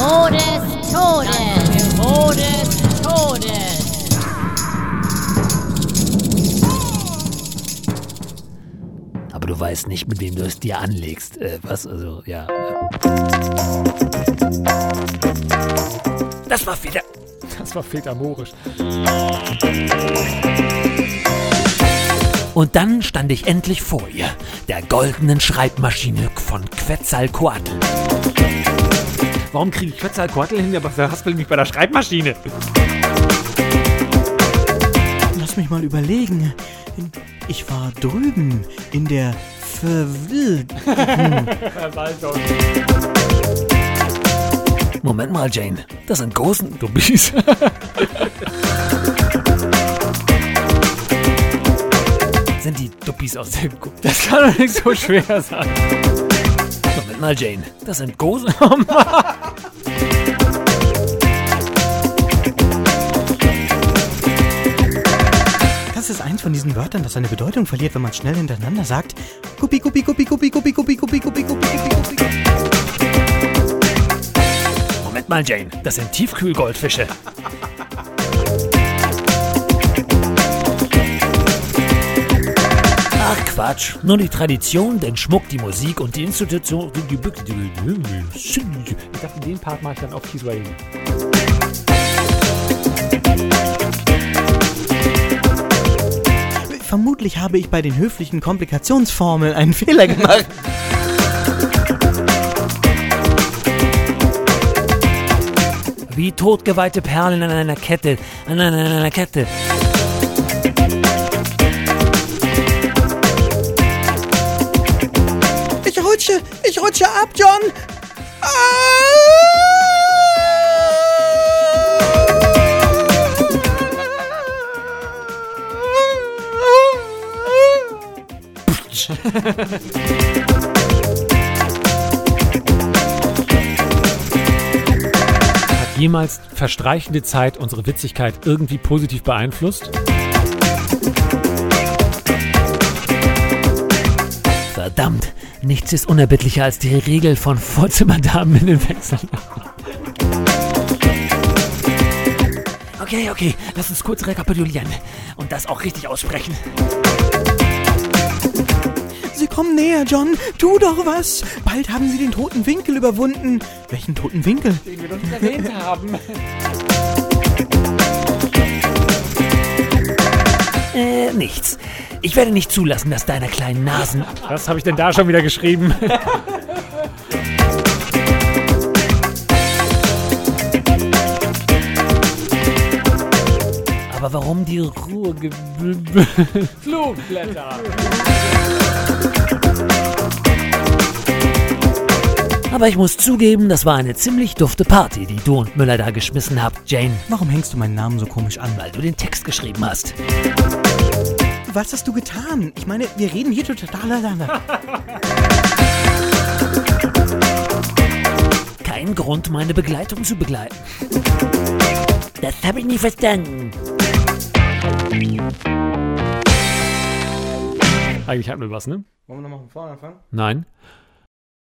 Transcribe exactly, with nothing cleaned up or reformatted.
Niveau des Todes. Das Niveau des Todes. Aber du weißt nicht, mit wem du es dir anlegst. Äh, was? Also, ja. Das war Väter... Das war vätermorisch. Und dann stand ich endlich vor ihr, der goldenen Schreibmaschine von Quetzalcoatl. Warum kriege ich Quetzalcoatl hin, aber verhaspel mich bei der Schreibmaschine? Lass mich mal überlegen. Ich war drüben in der Verwirrung. Moment mal, Jane. Das sind großen Dubis. Sind die Duppies aus dem Guck? Das kann doch nicht so schwer sein. Moment mal, Jane. Das sind große... Das ist eins von diesen Wörtern, das seine Bedeutung verliert, wenn man schnell hintereinander sagt. Guppi, guppi, guppi, guppi, guppi, guppi, guppi, guppi, guppi, guppi, guppi. Moment mal, Jane. Das sind Tiefkühlgoldfische. Ach Quatsch, nur die Tradition, den Schmuck, die Musik und die Institution... Die, die, ich dachte, den Part mache ich dann auf Kiswahili. Vermutlich habe ich bei den höflichen Komplikationsformeln einen Fehler gemacht. Wie totgeweihte Perlen an einer Kette, an einer, an einer Kette. Ich rutsche, ich rutsche ab, John. Ah! Hat jemals verstreichende Zeit unsere Witzigkeit irgendwie positiv beeinflusst? Verdammt, nichts ist unerbittlicher als die Regel von Vorzimmerdamen in den Wechseln. Okay, okay, lass uns kurz rekapitulieren und das auch richtig aussprechen. Sie kommen näher, John. Tu doch was. Bald haben sie den toten Winkel überwunden. Welchen toten Winkel? Den wir noch nicht erwähnt haben. Äh, nichts. Ich werde nicht zulassen, dass deiner kleinen Nasen... Was habe ich denn da schon wieder geschrieben? Aber warum die Ruhe... Flugblätter. Aber ich muss zugeben, das war eine ziemlich dufte Party, die du und Müller da geschmissen habt, Jane. Warum hängst du meinen Namen so komisch an? Weil du den Text geschrieben hast. Was hast du getan? Ich meine, wir reden hier total... Kein Grund, meine Begleitung zu begleiten. Das habe ich nie verstanden. Eigentlich hatten wir was, ne? Wollen wir nochmal von vorne anfangen? Nein.